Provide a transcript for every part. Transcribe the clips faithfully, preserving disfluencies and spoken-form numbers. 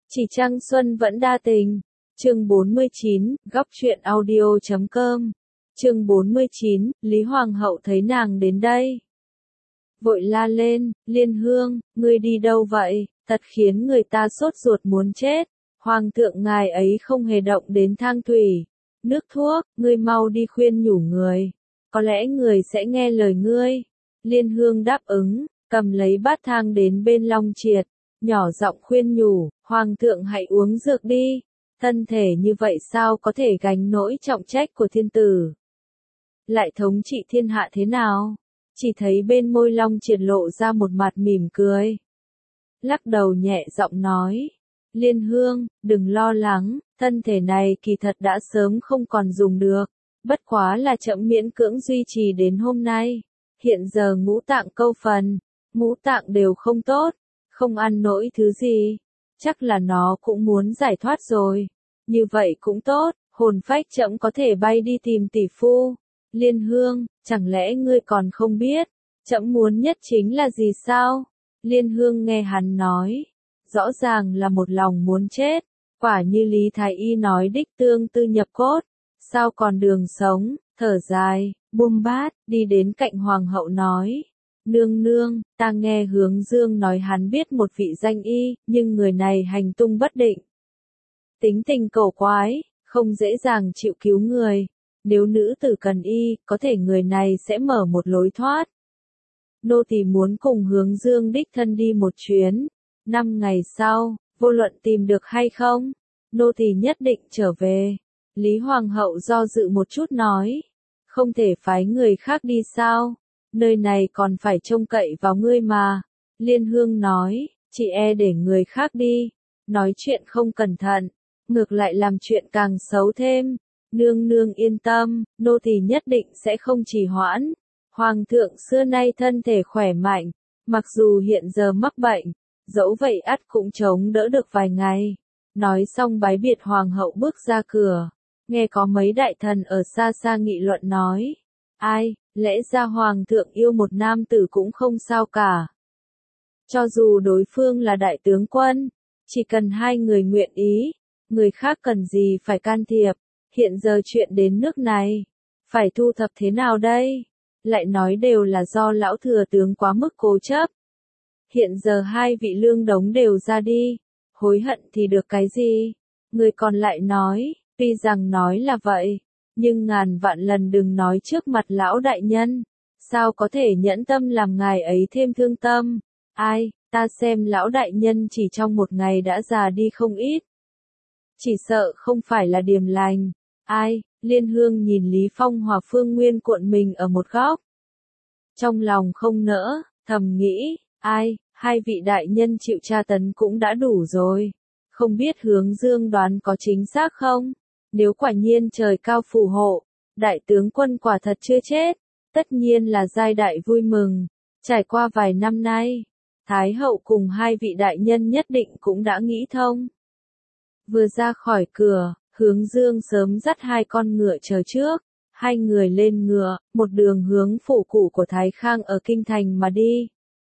Chỉ Trăng Xuân Vẫn Đa Tình. Chương bốn mươi chín, góc truyện audio chấm com. Chương bốn mươi chín, Lý Hoàng hậu thấy nàng đến đây. Vội la lên, Liên Hương, ngươi đi đâu vậy, thật khiến người ta sốt ruột muốn chết. Hoàng thượng ngài ấy không hề động đến thang thủy, nước thuốc, ngươi mau đi khuyên nhủ người. Có lẽ người sẽ nghe lời ngươi. Liên Hương đáp ứng, cầm lấy bát thang đến bên Long Triệt, nhỏ giọng khuyên nhủ, Hoàng thượng hãy uống dược đi. Thân thể như vậy sao có thể gánh nỗi trọng trách của thiên tử. Lại thống trị thiên hạ thế nào? Chỉ thấy bên môi Long Triệt lộ ra một mặt mỉm cười. Lắc đầu nhẹ giọng nói, Liên Hương, đừng lo lắng, thân thể này kỳ thật đã sớm không còn dùng được, bất quá là chậm miễn cưỡng duy trì đến hôm nay. Hiện giờ ngũ tạng câu phần, ngũ tạng đều không tốt, không ăn nổi thứ gì, chắc là nó cũng muốn giải thoát rồi. Như vậy cũng tốt, hồn phách trẫm có thể bay đi tìm tỷ phu. Liên Hương, chẳng lẽ ngươi còn không biết, trẫm muốn nhất chính là gì sao? Liên Hương nghe hắn nói, rõ ràng là một lòng muốn chết, quả như Lý Thái Y nói đích tương tư nhập cốt, sao còn đường sống, thở dài, buông bát, đi đến cạnh Hoàng hậu nói. Nương nương, ta nghe Hướng Dương nói hắn biết một vị danh y, nhưng người này hành tung bất định. Tính tình cổ quái, không dễ dàng chịu cứu người. Nếu nữ tử cần y, có thể người này sẽ mở một lối thoát. Nô tỳ muốn cùng Hướng Dương đích thân đi một chuyến. Năm ngày sau, vô luận tìm được hay không, nô tỳ nhất định trở về. Lý Hoàng hậu do dự một chút nói, không thể phái người khác đi sao? Nơi này còn phải trông cậy vào ngươi mà. Liên Hương nói, chị e để người khác đi, nói chuyện không cẩn thận, ngược lại làm chuyện càng xấu thêm. Nương nương yên tâm, nô tỳ nhất định sẽ không trì hoãn. Hoàng thượng xưa nay thân thể khỏe mạnh, mặc dù hiện giờ mắc bệnh, dẫu vậy ắt cũng chống đỡ được vài ngày. Nói xong bái biệt Hoàng hậu bước ra cửa, nghe có mấy đại thần ở xa xa nghị luận nói, ai, lẽ ra Hoàng thượng yêu một nam tử cũng không sao cả. Cho dù đối phương là đại tướng quân, chỉ cần hai người nguyện ý, người khác cần gì phải can thiệp. Hiện giờ chuyện đến nước này, phải thu thập thế nào đây? Lại nói đều là do lão thừa tướng quá mức cố chấp. Hiện giờ hai vị lương đống đều ra đi, hối hận thì được cái gì? Người còn lại nói, tuy rằng nói là vậy, nhưng ngàn vạn lần đừng nói trước mặt lão đại nhân, sao có thể nhẫn tâm làm ngài ấy thêm thương tâm? Ai, ta xem lão đại nhân chỉ trong một ngày đã già đi không ít. Chỉ sợ không phải là điềm lành. Ai, Liên Hương nhìn Lý Phong Hòa Phương Nguyên cuộn mình ở một góc. Trong lòng không nỡ, thầm nghĩ, ai, hai vị đại nhân chịu tra tấn cũng đã đủ rồi. Không biết Hướng Dương đoán có chính xác không? Nếu quả nhiên trời cao phù hộ, đại tướng quân quả thật chưa chết, tất nhiên là giai đại vui mừng. Trải qua vài năm nay, Thái hậu cùng hai vị đại nhân nhất định cũng đã nghĩ thông. Vừa ra khỏi cửa, Hướng Dương sớm dắt hai con ngựa chờ trước, hai người lên ngựa, một đường hướng phủ cũ của Thái Khang ở kinh thành mà đi.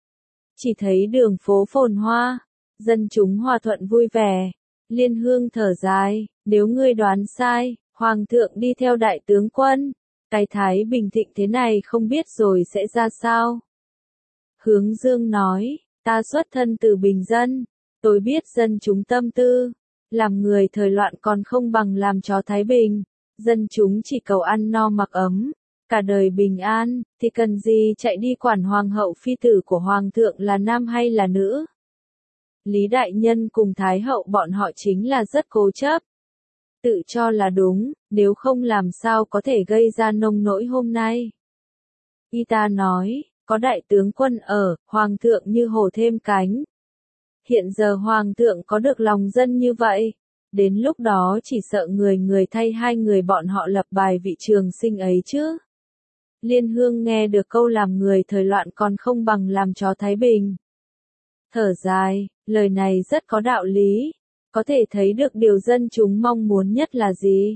Chỉ thấy đường phố phồn hoa, dân chúng hòa thuận vui vẻ. Liên Hương thở dài, nếu ngươi đoán sai, Hoàng thượng đi theo đại tướng quân, cái Thái bình thịnh thế này không biết rồi sẽ ra sao. Hướng Dương nói, ta xuất thân từ bình dân, tôi biết dân chúng tâm tư. Làm người thời loạn còn không bằng làm chó thái bình, dân chúng chỉ cầu ăn no mặc ấm, cả đời bình an, thì cần gì chạy đi quản hoàng hậu phi tử của hoàng thượng là nam hay là nữ. Lý đại nhân cùng thái hậu bọn họ chính là rất cố chấp, tự cho là đúng, nếu không làm sao có thể gây ra nông nỗi hôm nay. Y ta nói, có đại tướng quân ở, hoàng thượng như hổ thêm cánh. Hiện giờ Hoàng thượng có được lòng dân như vậy, đến lúc đó chỉ sợ người người thay hai người bọn họ lập bài vị trường sinh ấy chứ. Liên Hương nghe được câu làm người thời loạn còn không bằng làm chó thái bình. Thở dài, lời này rất có đạo lý, có thể thấy được điều dân chúng mong muốn nhất là gì.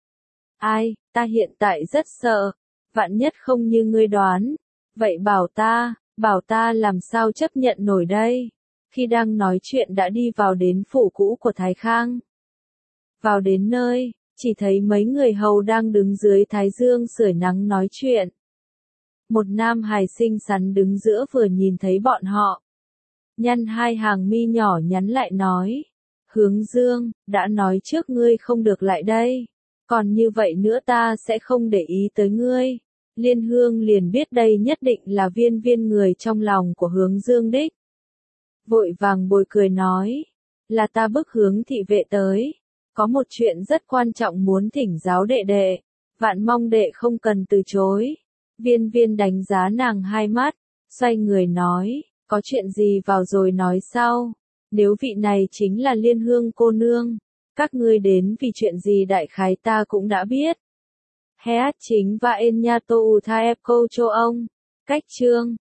Ai, ta hiện tại rất sợ, vạn nhất không như ngươi đoán, vậy bảo ta, bảo ta làm sao chấp nhận nổi đây. khi đang nói chuyện đã đi vào đến phủ cũ của Thái Khang. Vào đến nơi, chỉ thấy mấy người hầu đang đứng dưới thái dương sưởi nắng nói chuyện. Một nam hài xinh xắn đứng giữa vừa nhìn thấy bọn họ. Nhăn hai hàng mi nhỏ nhắn lại nói. Hướng Dương, đã nói trước ngươi không được lại đây. Còn như vậy nữa ta sẽ không để ý tới ngươi. Liên Hương liền biết đây nhất định là viên viên người trong lòng của Hướng Dương đích. Vội vàng bồi cười nói. Là ta bức Hướng thị vệ tới. Có một chuyện rất quan trọng muốn thỉnh giáo đệ đệ. Vạn mong đệ không cần từ chối. Viên viên đánh giá nàng hai mắt. Xoay người nói. Có chuyện gì vào rồi nói sau. Nếu vị này chính là Liên Hương cô nương. Các ngươi đến vì chuyện gì đại khái ta cũng đã biết. Heat chính và en nha tô u tha ép câu cho ông. Cách chương.